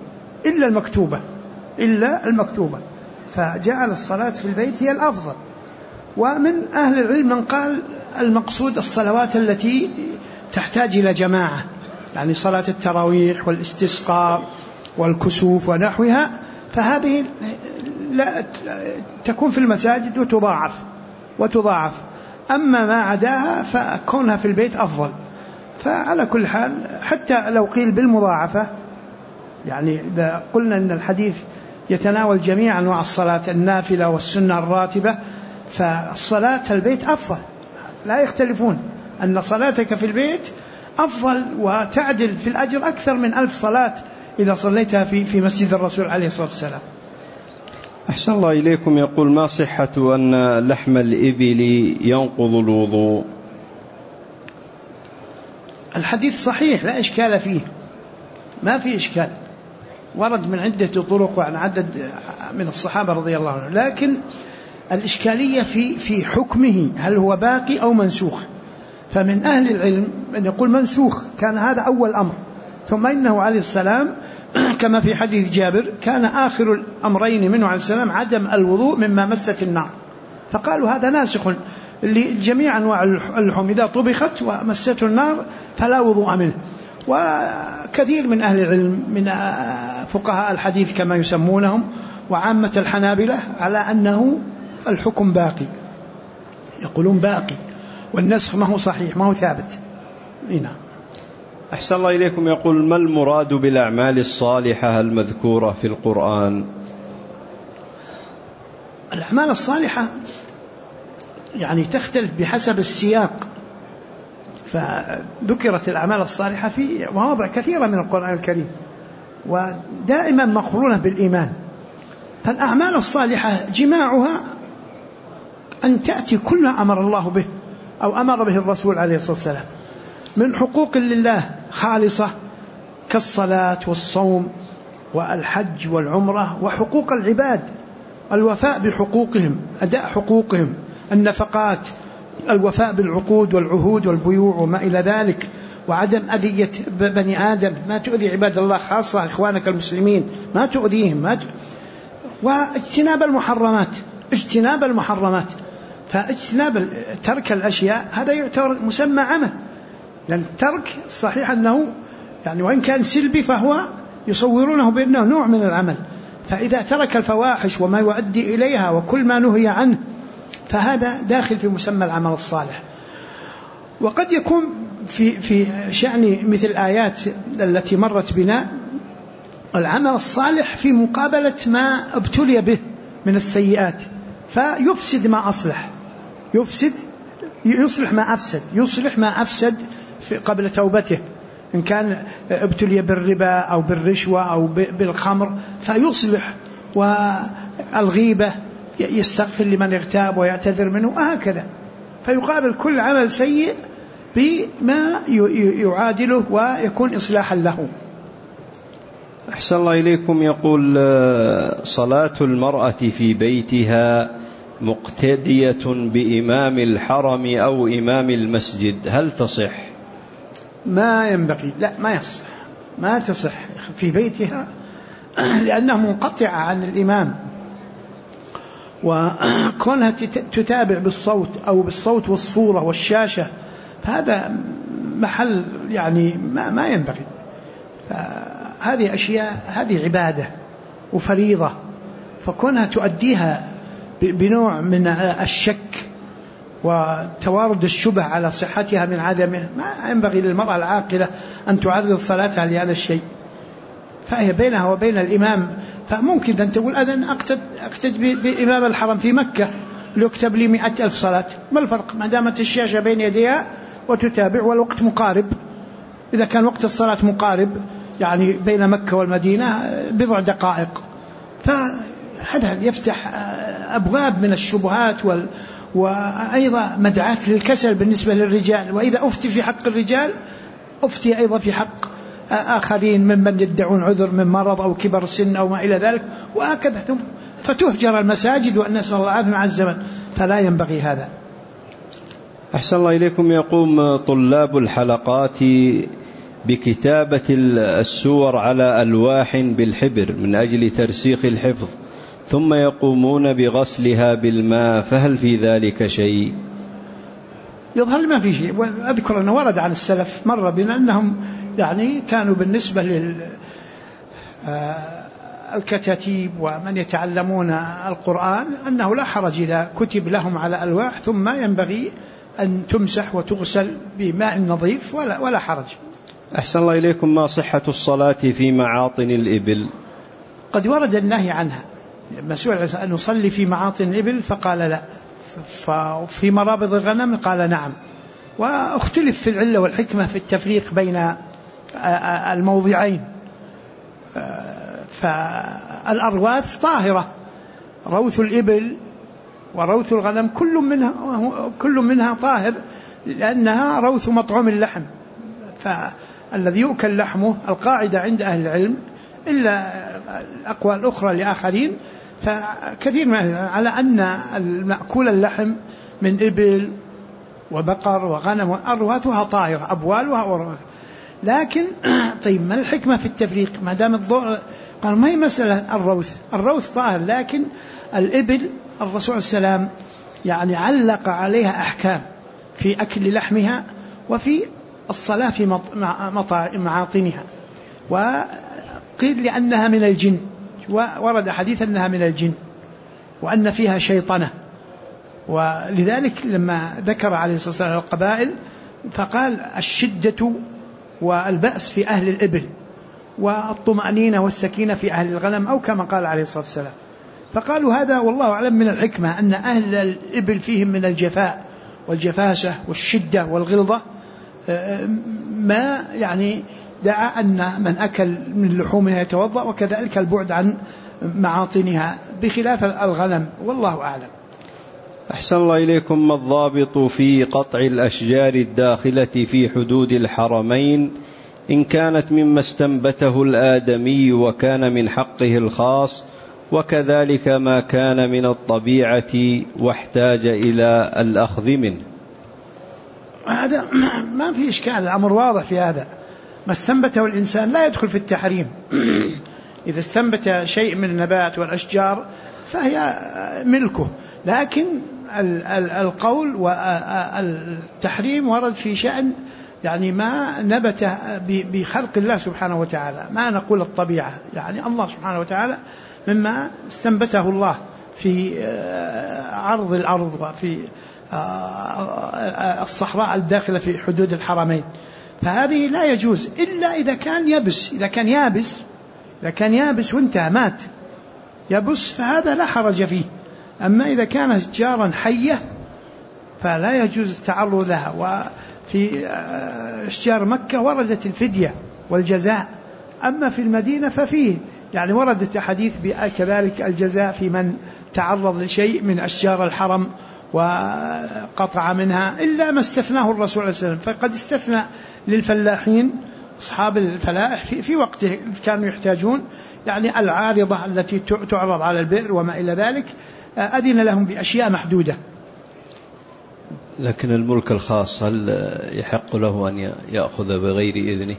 إلا المكتوبة، فجعل الصلاة في البيت هي الأفضل. ومن أهل العلم من قال المقصود الصلوات التي تحتاج إلى جماعة، يعني صلاة التراويح والاستسقاء والكسوف ونحوها، فهذه لا تكون في المساجد وتضاعف. أما ما عداها فكونها في البيت أفضل. فعلى كل حال، حتى لو قيل بالمضاعفة، يعني إذا قلنا أن الحديث يتناول جميع أنواع الصلاة النافلة والسنة الراتبة، فالصلاة البيت أفضل، لا يختلفون أن صلاتك في البيت أفضل وتعدل في الأجر أكثر من 1000 صلاة إذا صليتها في مسجد الرسول عليه الصلاة والسلام. أحسن الله إليكم. يقول: ما صحة أن لحم الإبل ينقض الوضوء؟ الحديث صحيح لا إشكال فيه، ما في إشكال، ورد من عدة طرق وعن عدد من الصحابة رضي الله عنهم، لكن الإشكالية في حكمه، هل هو باقي أو منسوخ؟ فمن أهل العلم من يقول منسوخ، كان هذا أول أمر، ثم إنه عليه السلام كما في حديث جابر كان آخر الأمرين منه عليه السلام عدم الوضوء مما مست النار، فقالوا هذا ناسخ لجميع أنواع اللحوم، إذا طبخت ومسته النار فلا وضوء منه. وكثير من أهل العلم من فقهاء الحديث كما يسمونهم وعامة الحنابلة على أنه الحكم باقي، يقولون باقي، والنسخ ما هو صحيح، ما هو ثابت. نعم. أحسن الله إليكم. يقول: ما المراد بالأعمال الصالحة المذكورة في القرآن؟ الأعمال الصالحة يعني تختلف بحسب السياق، فذكرت الأعمال الصالحة في مواضع كثيرة من القرآن الكريم، ودائما مقرونة بالإيمان. فالأعمال الصالحة جماعها أن تأتي كل ما أمر الله به أو أمر به الرسول عليه الصلاة والسلام من حقوق لله خالصة كالصلاة والصوم والحج والعمرة، وحقوق العباد الوفاء بحقوقهم، أداء حقوقهم، النفقات، الوفاء بالعقود والعهود والبيوع وما إلى ذلك، وعدم أذية بني آدم، ما تؤذي عباد الله خاصة إخوانك المسلمين، ما تؤذيهم، واجتناب المحرمات. فاجتناب ترك الأشياء هذا يعتبر مسمى عمل، لأن الترك صحيح أنه يعني وإن كان سلبي فهو يصورونه بأنه نوع من العمل. فإذا ترك الفواحش وما يؤدي إليها وكل ما نهي عنه فهذا داخل في مسمى العمل الصالح. وقد يكون في شأن مثل الآيات التي مرت بنا العمل الصالح في مقابلة ما ابتلي به من السيئات، فيفسد ما أصلح، يصلح ما أفسد قبل توبته، إن كان ابتلي بالربا أو بالرشوة أو بالخمر فيصلح، والغيبة يستغفر لمن اغتاب ويعتذر منه، وهكذا. فيقابل كل عمل سيء بما يعادله ويكون إصلاحا له. أحسن الله إليكم. يقول: صلاة المرأة في بيتها مقتدية بإمام الحرم أو إمام المسجد هل تصح؟ ما ينبغي، لا ما يصح، ما تصح في بيتها لأنها منقطعة عن الإمام، وكونها تتابع بالصوت أو بالصوت والصورة والشاشة فهذا محل يعني ما ينبغي. هذه أشياء، هذه عبادة وفريضة، فكونها تؤديها بنوع من الشك وتوارد الشبه على صحتها من عدمه، ما ينبغي للمرأة العاقلة أن تعرض صلاتها لهذا الشيء. فهي بينها وبين الإمام، فممكن أن تقول أنا أقتد بإمام الحرم في مكة ليكتب لي 100,000 صلاة، ما الفرق ما دامت الشاشة بين يديها وتتابع والوقت مقارب. إذا كان وقت الصلاة مقارب يعني بين مكة والمدينة بضع دقائق، فهذا يفتح أبواب من الشبهات وأيضا مدعاة للكسل بالنسبة للرجال. وإذا أفتي في حق الرجال أفتي أيضا في حق آخرين ممن يدعون عذر من مرض أو كبر سن أو ما إلى ذلك، وهكذا فتهجر المساجد ونسأل الله العافية مع الزمن، فلا ينبغي هذا. أحسن الله إليكم. يقوم طلاب الحلقات بكتابة السور على ألواح بالحبر من أجل ترسيخ الحفظ، ثم يقومون بغسلها بالماء، فهل في ذلك شيء؟ يظهر ما في شيء. وأذكر أنه ورد عن السلف مر بنا أنهم يعني كانوا بالنسبة للكتاتيب ومن يتعلمون القرآن أنه لا حرج إذا كتب لهم على ألواح ثم ينبغي أن تمسح وتغسل بماء نظيف ولا حرج. أحسن الله إليكم. ما صحة الصلاة في معاطن الإبل؟ قد ورد النهي عنها، لما سئل أن نصلي في معاطن الإبل فقال لا، ففي مرابض الغنم قال نعم. واختلف في العلة والحكمة في التفريق بين الموضعين. فالأرواث طاهرة، روث الإبل وروث الغنم كل منها طاهر لأنها روث مطعوم اللحم، فالذي يؤكل لحمه القاعدة عند أهل العلم إلا الأقوال الأخرى لآخرين، فكثير من على أن المأكول اللحم من إبل وبقر وغنم أرواثها طاهرة، أبوالها وأرواثها. لكن طيب ما الحكمة في التفريق ما دام الضوء؟ قال ما هي مسألة الروث طاهر، لكن الإبل الرسول السلام يعني علق عليها أحكام في أكل لحمها وفي الصلاة في معاطنها، وقيل لأنها من الجن، ورد حديث أنها من الجن وأن فيها شيطنة. ولذلك لما ذكر عليه الصلاة والسلام القبائل فقال الشدة والبأس في أهل الإبل والطمأنينة والسكينة في أهل الغنم، أو كما قال عليه الصلاة والسلام. فقالوا هذا والله أعلم من الحكمة أن أهل الإبل فيهم من الجفاء والجفاسة والشدة والغلظة ما يعني دعا أن من أكل من لحومها يتوضأ، وكذلك البعد عن معاطنها بخلاف الغنم، والله أعلم. أحسن الله إليكم. ما الضابط في قطع الأشجار الداخلة في حدود الحرمين إن كانت مما استنبته الآدمي وكان من حقه الخاص، وكذلك ما كان من الطبيعة واحتاج إلى الأخذ منه. هذا ما في إشكال، الأمر واضح في هذا. ما استنبته الإنسان لا يدخل في التحريم. إذا استنبت شيء من النبات والأشجار فهي ملكه، لكن القول والتحريم ورد في شأن يعني ما نبت بخلق الله سبحانه وتعالى، ما نقول الطبيعة، يعني الله سبحانه وتعالى مما استنبته الله في عرض الأرض وفي الصحراء الداخلة في حدود الحرمين، فهذه لا يجوز إلا إذا كان يبس. إذا كان يابس وانتهى مات يبس فهذا لا حرج فيه. أما إذا كان أشجارا حية فلا يجوز التعرض لها. وفي أشجار مكة وردت الفدية والجزاء، أما في المدينة ففيه يعني وردت حديث كذلك الجزاء في من تعرض لشيء من أشجار الحرم وقطع منها، إلا ما استثناه الرسول عليه السلام. فقد استثنى للفلاحين أصحاب الفلاح في وقته كانوا يحتاجون يعني العارضة التي تعرض على البئر وما إلى ذلك، أذن لهم بأشياء محدودة. لكن الملك الخاص هل يحق له أن يأخذ بغير إذنه؟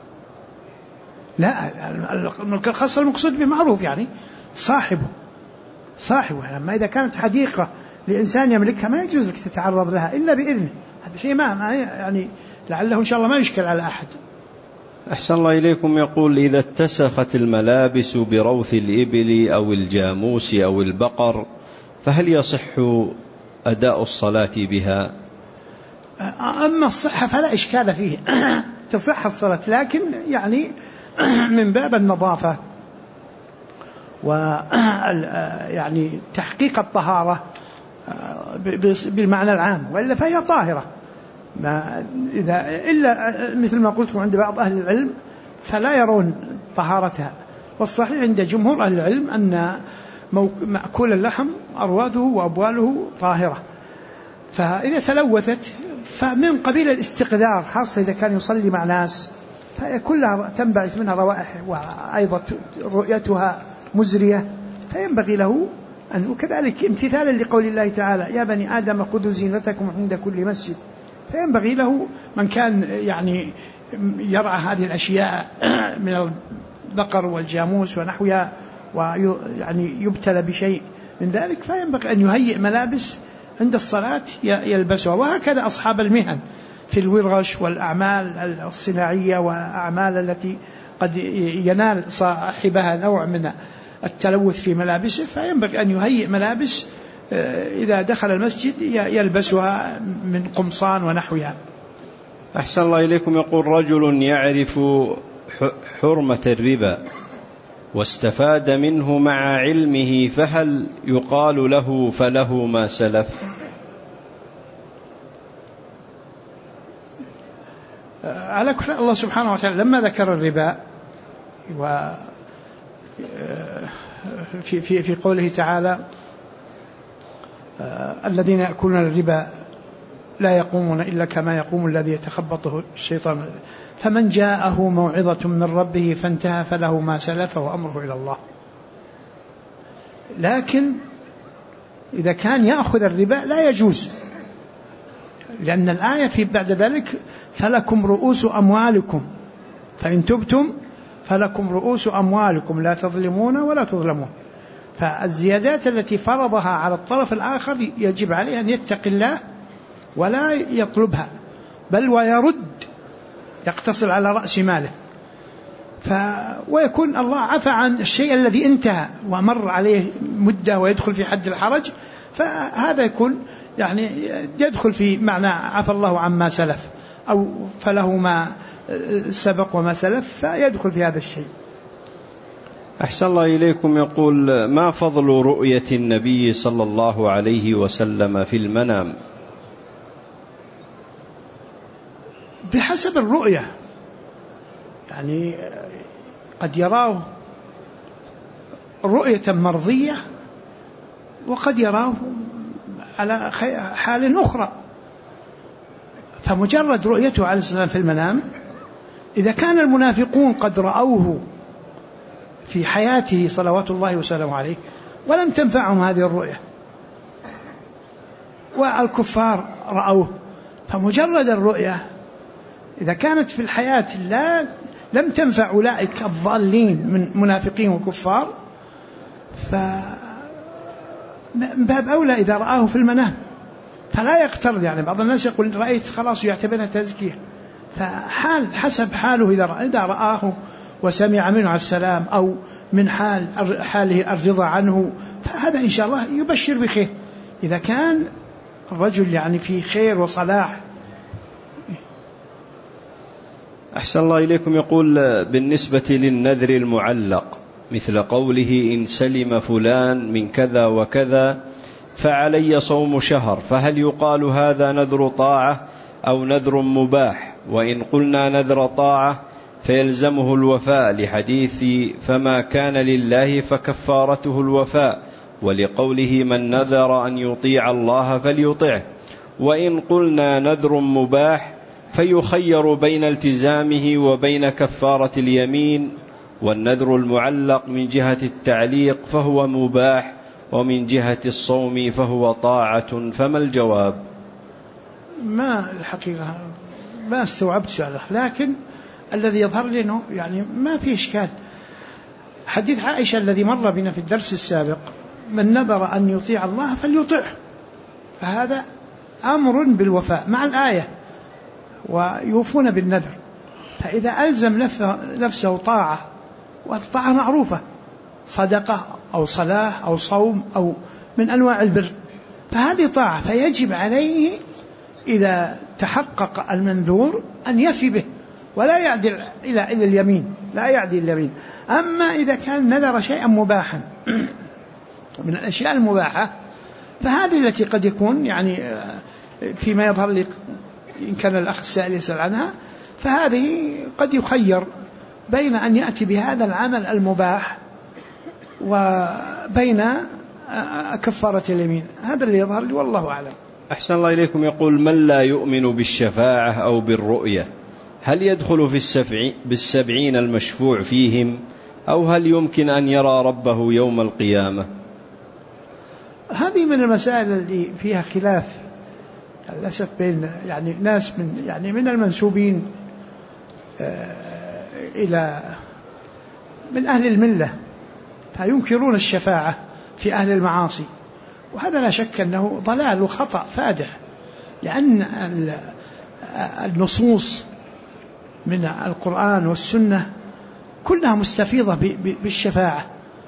لا، الملك الخاص المقصود بمعروف يعني صاحبه. لما إذا كانت حديقة لإنسان يملكها ما يجوز لك تتعرض لها إلا بإذنه. هذا شيء ما يعني لعله إن شاء الله ما يشكل على أحد. أحسن الله إليكم. يقول: إذا اتسخت الملابس بروث الإبل أو الجاموس أو البقر فهل يصح أداء الصلاة بها؟ أما الصحة فلا إشكال فيه، تصح الصلاة، لكن يعني من باب النظافة ويعني تحقيق الطهارة بالمعنى العام، وإلا فهي طاهرة. إلا مثل ما قلت عند بعض أهل العلم فلا يرون طهارتها، والصحيح عند جمهور أهل العلم أن مأكول اللحم أرواده وأبواله طاهرة. فإذا تلوثت فمن قبيل الاستقذار، خاصة إذا كان يصلي مع ناس فكلها تنبعث منها روائح وأيضا رؤيتها مزرية، فينبغي له أن، وكذلك امتثالا لقول الله تعالى: يا بني آدم خذوا زينتكم عند كل مسجد. فينبغي له من كان يعني يرعى هذه الأشياء من البقر والجاموس ونحوها ويعني يبتلى بشيء من ذلك، فينبغي أن يهيئ ملابس عند الصلاة يلبسها. وهكذا أصحاب المهن في الورش والأعمال الصناعية وأعمال التي قد ينال صاحبها نوع من التلوث في ملابسه، فينبغي أن يهيئ ملابس إذا دخل المسجد يلبسها من قمصان ونحوها. أحسن الله إليكم. يقول: رجل يعرف حرمة الربا واستفاد منه مع علمه، فهل يقال له فله ما سلف؟ على كل الله سبحانه وتعالى لما ذكر الربا في قوله تعالى: الذين يأكلون الربا لا يقومون إلا كما يقوم الذي يتخبطه الشيطان، فمن جاءه موعظة من ربه فانتهى فله ما سلف وأمره إلى الله. لكن إذا كان يأخذ الربا لا يجوز، لأن الآية في بعد ذلك: فلكم رؤوس أموالكم فإن تبتم فلكم رؤوس أموالكم لا تظلمون ولا تظلمون. فالزيادات التي فرضها على الطرف الآخر يجب عليه أن يتقي الله ولا يطلبها، بل ويرد، يقتصر على رأس ماله، ويكون الله عفى عن الشيء الذي انتهى ومر عليه مدة ويدخل في حد الحرج، فهذا يكون يعني يدخل في معنى عفى الله عما سلف، أو فله ما سبق وما سلف، فيدخل في هذا الشيء. أحسن الله إليكم. يقول: ما فضل رؤية النبي صلى الله عليه وسلم في المنام؟ بحسب الرؤية، يعني قد يراه رؤية مرضية وقد يراه على حال أخرى، فمجرد رؤيته عليه السلام في المنام، إذا كان المنافقون قد رأوه في حياته صلوات الله وسلامه عليه ولم تنفعهم هذه الرؤية، والكفار رأوه. فمجرد الرؤية إذا كانت في الحياة لم تنفع أولئك الضالين من منافقين وكفار، فمن باب أولى إذا رآه في المنام فلا يقترض. يعني بعض الناس يقول رأيت خلاص يعتبرها تزكية، حسب حاله إذا رآه وسمع منه على السلام أو من حاله الرضا عنه، فهذا إن شاء الله يبشر بخير إذا كان الرجل يعني في خير وصلاح. أحسن الله إليكم. يقول بالنسبة للنذر المعلق مثل قوله إن سلم فلان من كذا وكذا فعلي صوم شهر، فهل يقال هذا نذر طاعة أو نذر مباح؟ وإن قلنا نذر طاعة فيلزمه الوفاء لحديث فما كان لله فكفارته الوفاء، ولقوله من نذر أن يطيع الله فليطعه. وإن قلنا نذر مباح فيخير بين التزامه وبين كفارة اليمين، والنذر المعلق من جهة التعليق فهو مباح، ومن جهة الصوم فهو طاعة، فما الجواب؟ ما الحقيقة ما استوعبت سؤاله، لكن الذي يظهر لي أنه يعني ما في إشكال. حديث عائشة الذي مر بنا في الدرس السابق من نذر أن يطيع الله فليطعه، فهذا أمر بالوفاء مع الآية ويوفون بالنذر. فإذا ألزم نفسه طاعة، والطاعة معروفة صدقة أو صلاة أو صوم أو من أنواع البر، فهذه طاعة، فيجب عليه إذا تحقق المنذور أن يفي به ولا يعدل إلى اليمين، لا يعدل اليمين. أما إذا كان نذر شيئا مباحا من الأشياء المباحة فهذه التي قد يكون يعني فيما يظهر لي إن كان الأخ السائل يسأل عنها، فهذه قد يخير بين أن يأتي بهذا العمل المباح وبين كفارة اليمين. هذا اللي يظهر لي والله أعلم. أحسن الله إليكم. يقول من لا يؤمن بالشفاعة أو بالرؤية هل يدخل بالسبعين المشفوع فيهم، أو هل يمكن أن يرى ربه يوم القيامة؟ هذه من المسائل اللي فيها خلاف للأسف بين يعني ناس من المنسوبين إلى من أهل الملة، فينكرون الشفاعة في أهل المعاصي، وهذا لا شك أنه ضلال وخطأ فادح، لأن النصوص من القرآن والسنة كلها مستفيضة بالشفاعة،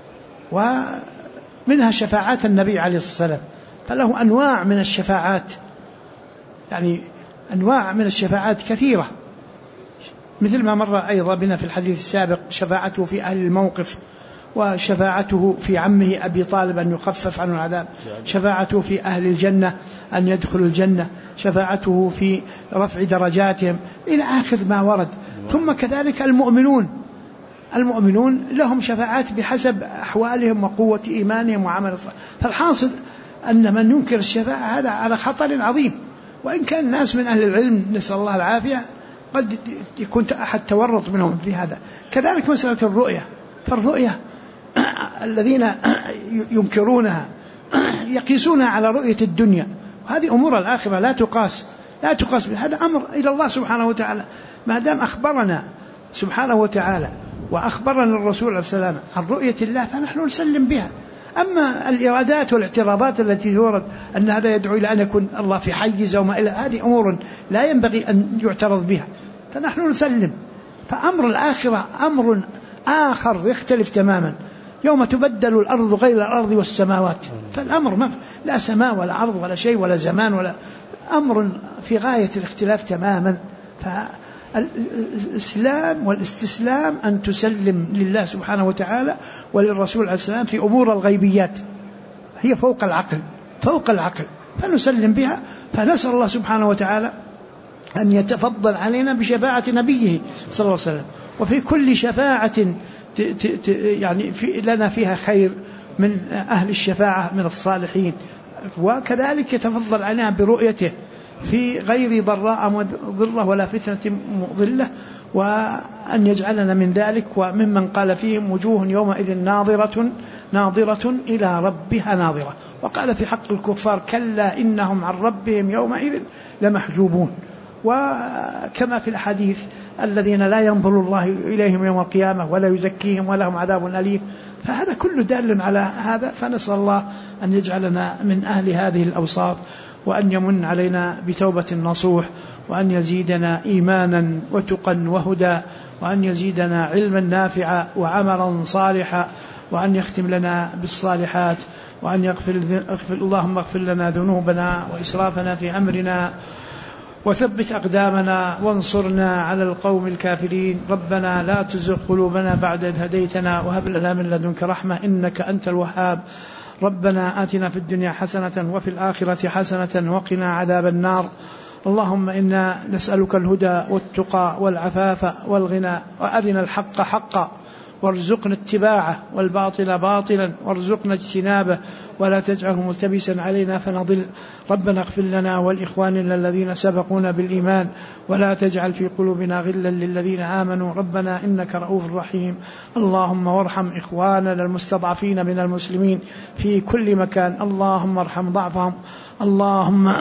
ومنها شفاعات النبي عليه الصلاة والسلام، فله أنواع من الشفاعات، يعني أنواع من الشفاعات كثيرة، مثل ما مر أيضا بنا في الحديث السابق شفاعته في أهل الموقف، وشفاعته في عمه أبي طالب أن يخفف عنه العذاب، شفاعته في أهل الجنة أن يدخلوا الجنة، شفاعته في رفع درجاتهم إلى آخر ما ورد. ثم كذلك المؤمنون لهم شفاعات بحسب أحوالهم وقوة إيمانهم وعمل الصالح. فالحاصل أن من ينكر الشفاعة هذا على خطر عظيم، وإن كان الناس من أهل العلم نسأل الله العافية قد يكون أحد تورط منهم في هذا. كذلك مسألة الرؤية، فالرؤية الذين ينكرونها يقيسونها على رؤية الدنيا، وهذه أمور الآخرة لا تقاس هذا أمر إلى الله سبحانه وتعالى. ما دام أخبرنا سبحانه وتعالى وأخبرنا الرسول عليه السلام عن رؤية الله فنحن نسلم بها. أما الإرادات والاعتراضات التي تورد أن هذا يدعو إلى أن يكون الله في حيز وما إلى، هذه أمور لا ينبغي أن يعترض بها، فنحن نسلم. فأمر الآخرة أمر آخر يختلف تماما، يوم تبدل الأرض غير الأرض والسماوات، فالأمر لا سماء ولا أرض ولا شيء ولا زمان ولا أمر في غاية الاختلاف تماما. فالإسلام والاستسلام أن تسلم لله سبحانه وتعالى وللرسول عليه السلام في أمور الغيبيات، هي فوق العقل فنسلم بها. فنسأل الله سبحانه وتعالى أن يتفضل علينا بشفاعة نبيه صلى الله عليه وسلم، وفي كل شفاعة يعني لنا فيها خير من أهل الشفاعة من الصالحين، وكذلك يتفضل علينا برؤيته في غير ضراء مضرة ولا فتنة مضلة، وأن أن يجعلنا من ذلك وممن قال فيهم وجوه يومئذ ناظرة إلى ربها ناظرة. وقال في حق الكفار كلا إنهم عن ربهم يومئذ لمحجوبون. وكما في الحديث الذين لا ينظر الله إليهم يوم القيامة ولا يزكيهم ولهم عذاب أليم. فهذا كله دال على هذا. فنسأل الله أن يجعلنا من أهل هذه الأوصاف، وأن يمن علينا بتوبة نصوح، وأن يزيدنا إيمانا وتقا وهدى، وأن يزيدنا علما نافعا وعملا صالحا، وأن يختم لنا بالصالحات، وأن اللهم اغفر لنا ذنوبنا وإسرافنا في أمرنا، وثبت أقدامنا وانصرنا على القوم الكافرين. ربنا لا تزغ قلوبنا بعد إذ هديتنا وهب لنا من لدنك رحمة إنك أنت الوهاب. ربنا آتنا في الدنيا حسنة وفي الآخرة حسنة وقنا عذاب النار. اللهم إنا نسألك الهدى والتقى والعفاف والغنى، وأرنا الحق حقا وارزقنا اتباعه، والباطل باطلا وارزقنا اجتنابه، ولا تجعله ملتبسا علينا فنضل. ربنا اغفر لنا ولإخواننا الذين سبقونا بالإيمان، ولا تجعل في قلوبنا غلا للذين آمنوا ربنا إنك رؤوف رحيم. اللهم وارحم إخواننا المستضعفين من المسلمين في كل مكان، اللهم ارحم ضعفهم، اللهم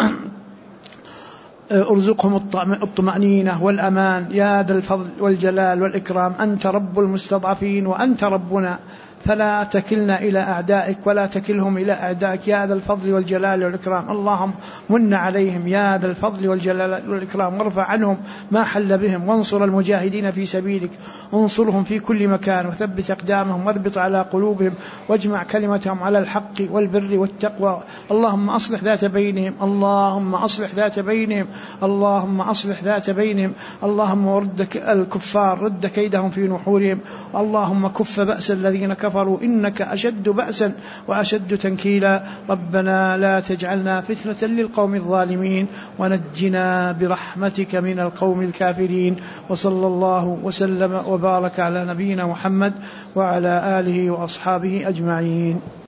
ارزقهم الطمأنينة والأمان يا ذا الفضل والجلال والإكرام. أنت رب المستضعفين وأنت ربنا، فلا تكلنا إلى أعدائك ولا تكلهم إلى أعدائك يا ذا الفضل والجلال والإكرام. اللهم من عليهم يا ذا الفضل والجلال والإكرام، وارفع عنهم ما حل بهم، وانصر المجاهدين في سبيلك، انصرهم في كل مكان، وثبت أقدامهم واربط على قلوبهم، واجمع كلمتهم على الحق والبر والتقوى. اللهم أصلح ذات بينهم، اللهم أصلح ذات بينهم، اللهم أصلح ذات بينهم. اللهم ورد الكفار، رد كيدهم في نحورهم. اللهم كف بأس الذين كفروا إنك أشد بأسا وأشد تنكيلا. ربنا لا تجعلنا فتنة للقوم الظالمين، ونجنا برحمتك من القوم الكافرين. وصلى الله وسلم وبارك على نبينا محمد وعلى آله وأصحابه أجمعين.